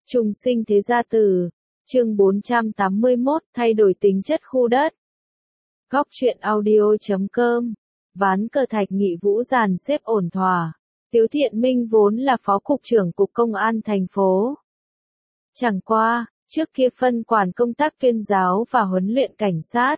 Trùng sinh thế gia tử, chương 481, thay đổi tính chất khu đất. Góc truyện audio.com, ván cờ Thạch Nghị Vũ dàn xếp ổn thỏa. Tiếu Thiện Minh vốn là phó cục trưởng cục công an thành phố. Chẳng qua, trước kia phân quản công tác tuyên giáo và huấn luyện cảnh sát.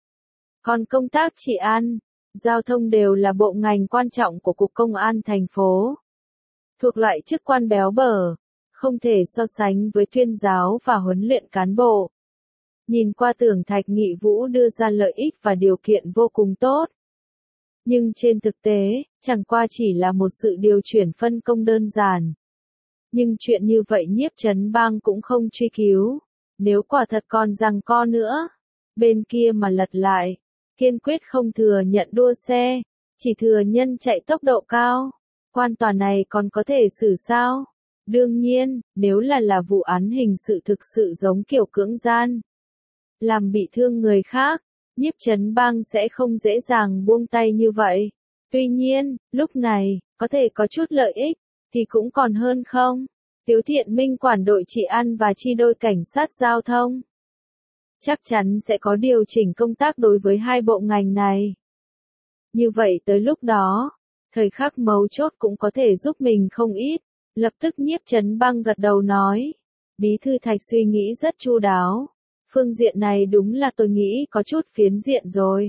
Còn công tác trị an, giao thông đều là bộ ngành quan trọng của cục công an thành phố. Thuộc loại chức quan béo bở, không thể so sánh với tuyên giáo và huấn luyện cán bộ. Nhìn qua tưởng Thạch Nghị Vũ đưa ra lợi ích và điều kiện vô cùng tốt. Nhưng trên thực tế, chẳng qua chỉ là một sự điều chuyển phân công đơn giản. Nhưng chuyện như vậy Nhiếp Trấn Bang cũng không truy cứu. Nếu quả thật còn giằng co nữa, bên kia mà lật lại, kiên quyết không thừa nhận đua xe, chỉ thừa nhân chạy tốc độ cao. Quan tòa này còn có thể xử sao? Đương nhiên, nếu là vụ án hình sự thực sự giống kiểu cưỡng gian, làm bị thương người khác, Nhiếp Trấn Bang sẽ không dễ dàng buông tay như vậy. Tuy nhiên, lúc này, có thể có chút lợi ích, thì cũng còn hơn không. Tiếu Thiện Minh quản đội trị an và chi đôi cảnh sát giao thông. Chắc chắn sẽ có điều chỉnh công tác đối với hai bộ ngành này. Như vậy tới lúc đó, thời khắc mấu chốt cũng có thể giúp mình không ít. Lập tức Nhiếp Trấn Bang gật đầu nói. Bí thư Thạch suy nghĩ rất chu đáo. Phương diện này đúng là tôi nghĩ có chút phiến diện rồi.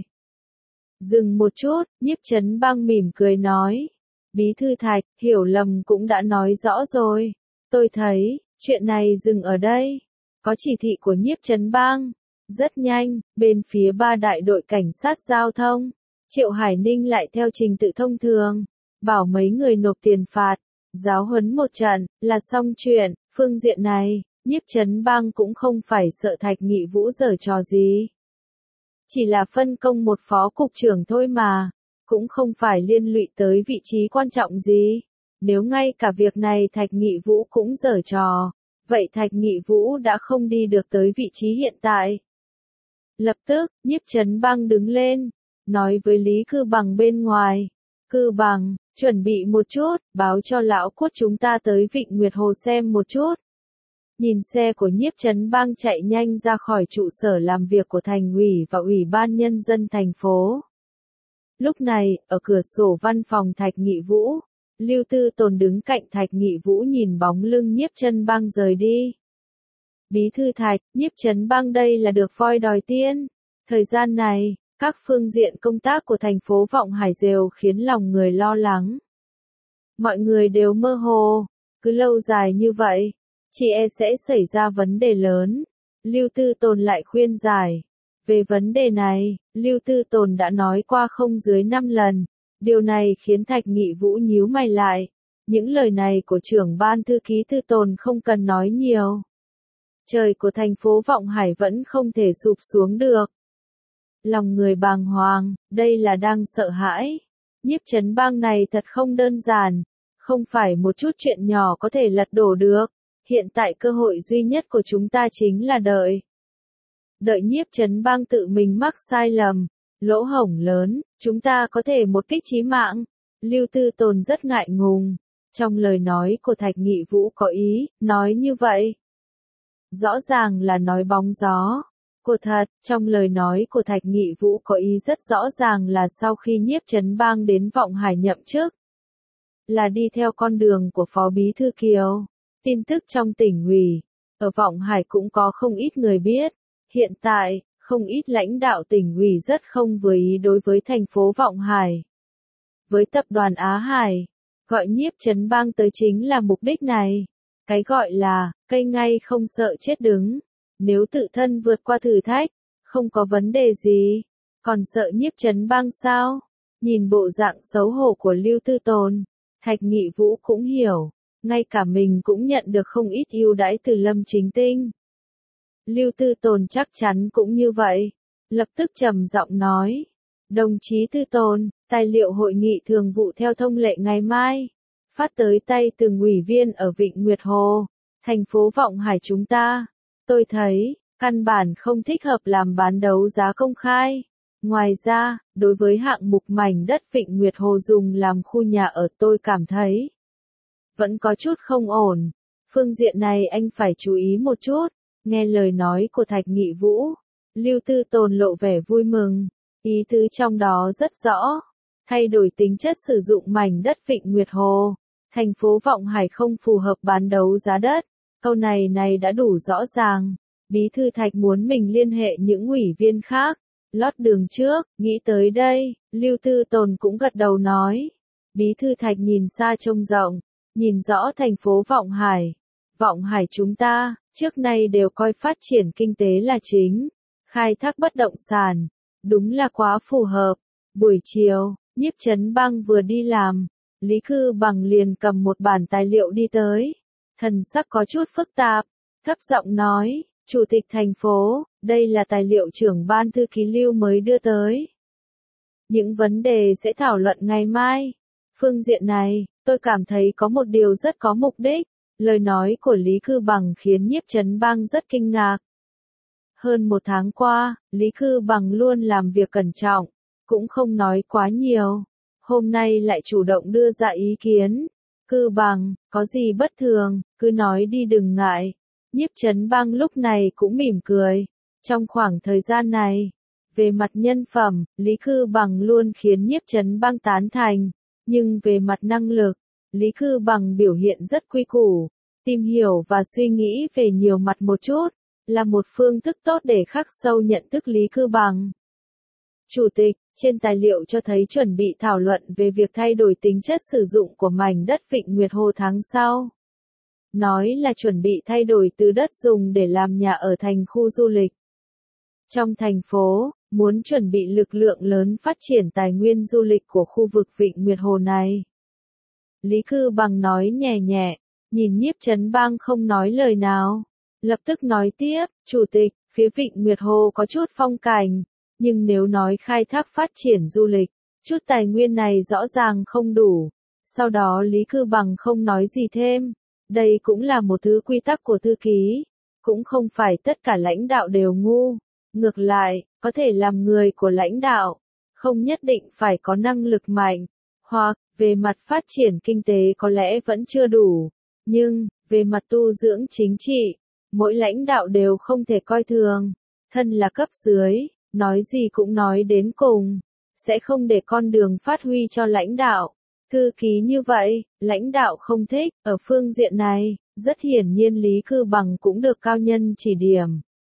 Dừng một chút, Nhiếp Trấn Bang mỉm cười nói. Bí thư Thạch, hiểu lầm cũng đã nói rõ rồi. Tôi thấy, chuyện này dừng ở đây. Có chỉ thị của Nhiếp Trấn Bang. Rất nhanh, bên phía ba đại đội cảnh sát giao thông, Triệu Hải Ninh lại theo trình tự thông thường, bảo mấy người nộp tiền phạt, giáo huấn một trận, là xong chuyện. Phương diện này, Nhiếp Trấn Bang cũng không phải sợ Thạch Nghị Vũ giở trò gì. Chỉ là phân công một phó cục trưởng thôi mà, cũng không phải liên lụy tới vị trí quan trọng gì. Nếu ngay cả việc này Thạch Nghị Vũ cũng giở trò, vậy Thạch Nghị Vũ đã không đi được tới vị trí hiện tại. Lập tức, Nhiếp Trấn Bang đứng lên, nói với Lý Cư Bằng bên ngoài. Cư Bằng, chuẩn bị một chút, báo cho lão Quất chúng ta tới Vịnh Nguyệt Hồ xem một chút. Nhìn xe của Nhiếp Trấn Bang chạy nhanh ra khỏi trụ sở làm việc của thành ủy và ủy ban nhân dân thành phố. Lúc này, ở cửa sổ văn phòng Thạch Nghị Vũ, Lưu Tư Tồn đứng cạnh Thạch Nghị Vũ nhìn bóng lưng Nhiếp Trấn Bang rời đi. Bí thư Thạch, Nhiếp Trấn Bang đây là được voi đòi tiên. Thời gian này, các phương diện công tác của thành phố Vọng Hải đều khiến lòng người lo lắng. Mọi người đều mơ hồ, cứ lâu dài như vậy, chỉ e sẽ xảy ra vấn đề lớn. Lưu Tư Tồn lại khuyên giải. Về vấn đề này, Lưu Tư Tồn đã nói qua không dưới 5 lần. Điều này khiến Thạch Nghị Vũ nhíu mày lại. Những lời này của trưởng ban thư ký Tư Tồn không cần nói nhiều. Trời của thành phố Vọng Hải vẫn không thể sụp xuống được. Lòng người bàng hoàng, đây là đang sợ hãi. Nhiếp Trấn Bang này thật không đơn giản, không phải một chút chuyện nhỏ có thể lật đổ được. Hiện tại cơ hội duy nhất của chúng ta chính là đợi. Đợi Nhiếp Trấn Bang tự mình mắc sai lầm, lỗ hổng lớn, chúng ta có thể một kích chí mạng. Lưu Tư Tồn rất ngại ngùng. Trong lời nói của Thạch Nghị Vũ có ý, nói như vậy. Rõ ràng là nói bóng gió. Của thật, trong lời nói của Thạch Nghị Vũ có ý rất rõ ràng là sau khi Nhiếp Trấn Bang đến Vọng Hải nhậm chức, là đi theo con đường của Phó Bí Thư Kiều. Tin tức trong tỉnh ủy, ở Vọng Hải cũng có không ít người biết. Hiện tại, không ít lãnh đạo tỉnh ủy rất không vừa ý đối với thành phố Vọng Hải. Với tập đoàn Á Hải, gọi Nhiếp Trấn Bang tới chính là mục đích này. Cái gọi là, cây ngay không sợ chết đứng. Nếu tự thân vượt qua thử thách, không có vấn đề gì. Còn sợ Nhiếp Trấn Bang sao? Nhìn bộ dạng xấu hổ của Lưu Tư Tồn, Thạch Nghị Vũ cũng hiểu. Ngay cả mình cũng nhận được không ít ưu đãi từ Lâm Chính Tinh. Lưu Tư Tồn chắc chắn cũng như vậy. Lập tức trầm giọng nói. Đồng chí Tư Tồn, tài liệu hội nghị thường vụ theo thông lệ ngày mai. Phát tới tay từng ủy viên ở Vịnh Nguyệt Hồ, thành phố Vọng Hải chúng ta. Tôi thấy, căn bản không thích hợp làm bán đấu giá công khai. Ngoài ra, đối với hạng mục mảnh đất Vịnh Nguyệt Hồ dùng làm khu nhà ở tôi cảm thấy vẫn có chút không ổn. Phương diện này anh phải chú ý một chút. Nghe lời nói của Thạch Nghị Vũ, Lưu Tư Tồn lộ vẻ vui mừng. Ý tứ trong đó rất rõ. Thay đổi tính chất sử dụng mảnh đất Vịnh Nguyệt Hồ. Thành phố Vọng Hải không phù hợp bán đấu giá đất. Câu này đã đủ rõ ràng. Bí thư Thạch muốn mình liên hệ những ủy viên khác. Lót đường trước, nghĩ tới đây, Lưu Tư Tồn cũng gật đầu nói. Bí thư Thạch nhìn xa trông rộng, nhìn rõ thành phố Vọng Hải. Vọng Hải chúng ta, trước nay đều coi phát triển kinh tế là chính. Khai thác bất động sản, đúng là quá phù hợp. Buổi chiều, Nhiếp Chấn Bang vừa đi làm, Lý Cư Bằng liền cầm một bản tài liệu đi tới. Thần sắc có chút phức tạp, thấp giọng nói, Chủ tịch thành phố, đây là tài liệu trưởng ban thư ký Lưu mới đưa tới. Những vấn đề sẽ thảo luận ngày mai. Phương diện này, tôi cảm thấy có một điều rất có mục đích. Lời nói của Lý Cư Bằng khiến Nhiếp Chấn Bang rất kinh ngạc. Hơn một tháng qua, Lý Cư Bằng luôn làm việc cẩn trọng, cũng không nói quá nhiều. Hôm nay lại chủ động đưa ra ý kiến. Cư Bằng, có gì bất thường, cứ nói đi đừng ngại. Nhiếp Chấn Bang lúc này cũng mỉm cười. Trong khoảng thời gian này, về mặt nhân phẩm, Lý Cư Bằng luôn khiến Nhiếp Chấn Bang tán thành. Nhưng về mặt năng lực, Lý Cư Bằng biểu hiện rất quy củ. Tìm hiểu và suy nghĩ về nhiều mặt một chút, là một phương thức tốt để khắc sâu nhận thức Lý Cư Bằng. Chủ tịch, trên tài liệu cho thấy chuẩn bị thảo luận về việc thay đổi tính chất sử dụng của mảnh đất Vịnh Nguyệt Hồ tháng sau. Nói là chuẩn bị thay đổi từ đất dùng để làm nhà ở thành khu du lịch. Trong thành phố, muốn chuẩn bị lực lượng lớn phát triển tài nguyên du lịch của khu vực Vịnh Nguyệt Hồ này. Lý Cư Bằng nói nhẹ nhẹ, nhìn Nhiếp Chấn Bang không nói lời nào. Lập tức nói tiếp, Chủ tịch, phía Vịnh Nguyệt Hồ có chút phong cảnh, nhưng nếu nói khai thác phát triển du lịch, chút tài nguyên này rõ ràng không đủ. Sau đó Lý Cư Bằng không nói gì thêm. Đây cũng là một thứ quy tắc của thư ký. Cũng không phải tất cả lãnh đạo đều ngu. Ngược lại, có thể làm người của lãnh đạo, không nhất định phải có năng lực mạnh, hoặc, về mặt phát triển kinh tế có lẽ vẫn chưa đủ. Nhưng, về mặt tu dưỡng chính trị, mỗi lãnh đạo đều không thể coi thường. Thân là cấp dưới, nói gì cũng nói đến cùng, sẽ không để con đường phát huy cho lãnh đạo. Thư ký như vậy, lãnh đạo không thích. Ở phương diện này, rất hiển nhiên Lý Cư Bằng cũng được cao nhân chỉ điểm.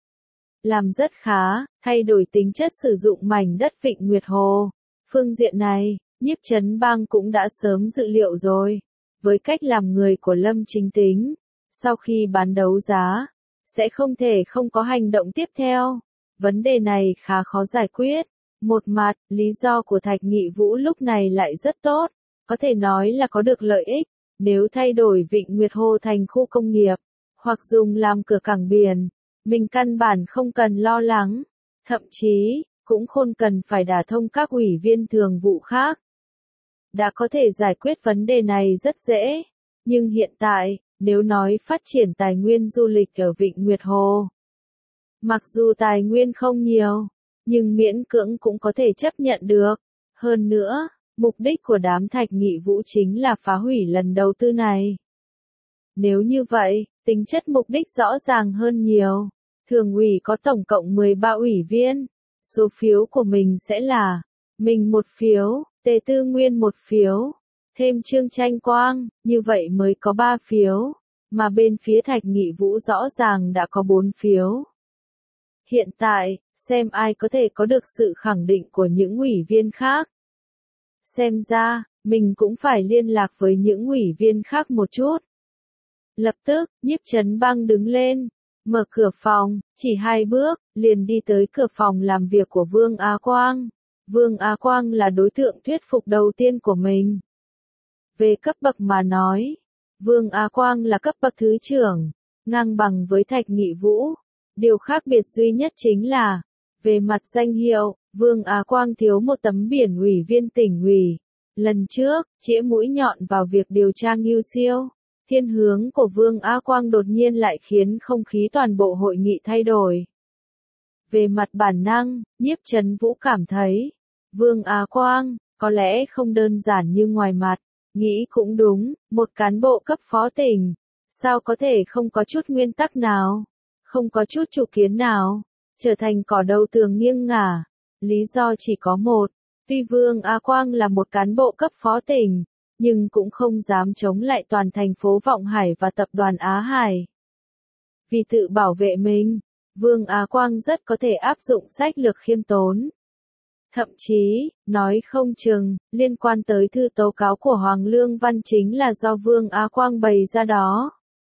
Làm rất khá, thay đổi tính chất sử dụng mảnh đất Vịnh Nguyệt Hồ. Phương diện này, Nhiếp Chấn Bang cũng đã sớm dự liệu rồi. Với cách làm người của Lâm Chính Tính, sau khi bán đấu giá, sẽ không thể không có hành động tiếp theo. Vấn đề này khá khó giải quyết. Một mặt, lý do của Thạch Nghị Vũ lúc này lại rất tốt, có thể nói là có được lợi ích. Nếu thay đổi Vịnh Nguyệt Hồ thành khu công nghiệp, hoặc dùng làm cửa cảng biển, mình căn bản không cần lo lắng, thậm chí, cũng không cần phải đả thông các ủy viên thường vụ khác. Đã có thể giải quyết vấn đề này rất dễ, nhưng hiện tại, nếu nói phát triển tài nguyên du lịch ở Vịnh Nguyệt Hồ, mặc dù tài nguyên không nhiều, nhưng miễn cưỡng cũng có thể chấp nhận được. Hơn nữa, mục đích của đám Thạch Nghị Vũ chính là phá hủy lần đầu tư này. Nếu như vậy, tính chất mục đích rõ ràng hơn nhiều. Thường ủy có tổng cộng 13 ủy viên. Số phiếu của mình sẽ là mình 1 phiếu, Tề Tư Nguyên 1 phiếu, thêm Trương Tranh Quang, như vậy mới có 3 phiếu, mà bên phía Thạch Nghị Vũ rõ ràng đã có 4 phiếu. Hiện tại, xem ai có thể có được sự khẳng định của những ủy viên khác. Xem ra, mình cũng phải liên lạc với những ủy viên khác một chút. Lập tức, Nhiếp Chấn Bang đứng lên, mở cửa phòng, chỉ 2 bước, liền đi tới cửa phòng làm việc của Vương Á Quang. Vương Á Quang là đối tượng thuyết phục đầu tiên của mình. Về cấp bậc mà nói, Vương Á Quang là cấp bậc thứ trưởng, ngang bằng với Thạch Nghị Vũ. Điều khác biệt duy nhất chính là, về mặt danh hiệu, Vương Á Quang thiếu một tấm biển ủy viên tỉnh ủy. Lần trước, chĩa mũi nhọn vào việc điều tra Ngưu Siêu. Thiên hướng của Vương Á Quang đột nhiên lại khiến không khí toàn bộ hội nghị thay đổi. Về mặt bản năng, Nhiếp Chấn Vũ cảm thấy, Vương Á Quang, có lẽ không đơn giản như ngoài mặt, nghĩ cũng đúng, một cán bộ cấp phó tỉnh, Sao có thể không có chút nguyên tắc nào, không có chút chủ kiến nào, trở thành cỏ đầu tường nghiêng ngả? Lý do chỉ có một, tuy Vương Á Quang là một cán bộ cấp phó tỉnh, nhưng cũng không dám chống lại toàn thành phố Vọng Hải và tập đoàn Á Hải. Vì tự bảo vệ mình, Vương Á Quang rất có thể áp dụng sách lược khiêm tốn. Thậm chí, nói không chừng, liên quan tới thư tố cáo của Hoàng Lương Văn chính là do Vương Á Quang bày ra đó.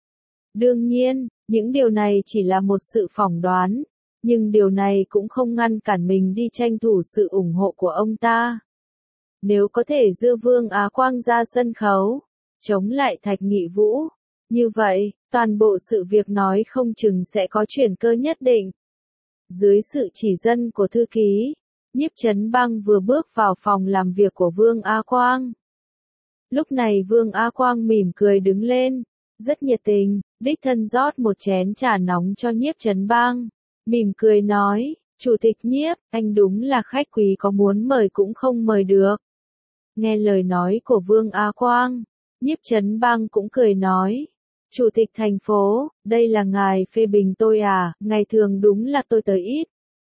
Đương nhiên, những điều này chỉ là một sự phỏng đoán, nhưng điều này cũng không ngăn cản mình đi tranh thủ sự ủng hộ của ông ta. Nếu có thể đưa Vương Á Quang ra sân khấu, chống lại Thạch Nghị Vũ, như vậy, toàn bộ sự việc nói không chừng sẽ có chuyển cơ nhất định. Dưới sự chỉ dẫn của thư ký, Nhiếp Chấn Bang vừa bước vào phòng làm việc của Vương Á Quang. Lúc này Vương Á Quang mỉm cười đứng lên, rất nhiệt tình, đích thân rót một chén trà nóng cho Nhiếp Chấn Bang, mỉm cười nói, Chủ tịch Nhiếp, anh đúng là khách quý, có muốn mời cũng không mời được. Nghe lời nói của Vương Á Quang, Nhiếp Chấn Bang cũng cười nói, Chủ tịch thành phố, đây là ngài phê bình tôi à, ngày thường đúng là tôi tới ít.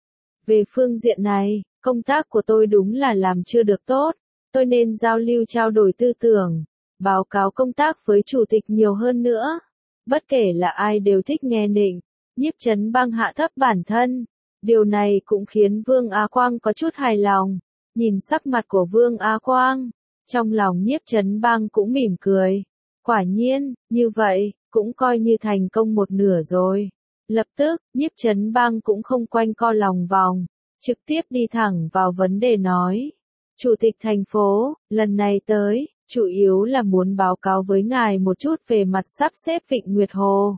Về phương diện này, công tác của tôi đúng là làm chưa được tốt, tôi nên giao lưu trao đổi tư tưởng, báo cáo công tác với chủ tịch nhiều hơn nữa. Bất kể là ai đều thích nghe nịnh. Nhiếp Chấn Bang hạ thấp bản thân. Điều này cũng khiến Vương Á Quang có chút hài lòng. Nhìn sắc mặt của Vương Á Quang, trong lòng Nhiếp Chấn Bang cũng mỉm cười. Quả nhiên, như vậy, cũng coi như thành công một nửa rồi. Lập tức, Nhiếp Chấn Bang cũng không quanh co lòng vòng, trực tiếp đi thẳng vào vấn đề nói. Chủ tịch thành phố, lần này tới, chủ yếu là muốn báo cáo với ngài một chút về mặt sắp xếp Vịnh Nguyệt Hồ.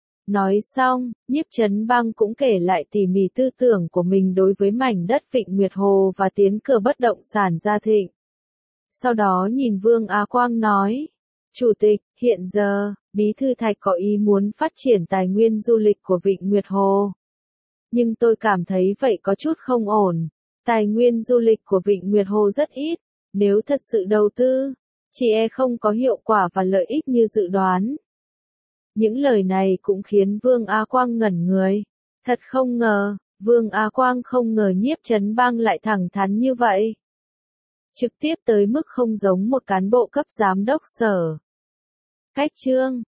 Nói xong, Nhiếp Chấn Bang cũng kể lại tỉ mỉ tư tưởng của mình đối với mảnh đất Vịnh Nguyệt Hồ và tiến cử bất động sản Gia Thịnh. Sau đó nhìn Vương Á Quang nói, Chủ tịch, hiện giờ, Bí thư Thạch có ý muốn phát triển tài nguyên du lịch của Vịnh Nguyệt Hồ. Nhưng tôi cảm thấy vậy có chút không ổn. Tài nguyên du lịch của Vịnh Nguyệt Hồ rất ít, nếu thật sự đầu tư, chỉ không có hiệu quả và lợi ích như dự đoán. Những lời này cũng khiến Vương Á Quang ngẩn người. Thật không ngờ, Vương Á Quang không ngờ Nhiếp Chấn Bang lại thẳng thắn như vậy. Trực tiếp tới mức không giống một cán bộ cấp giám đốc sở. Cách chương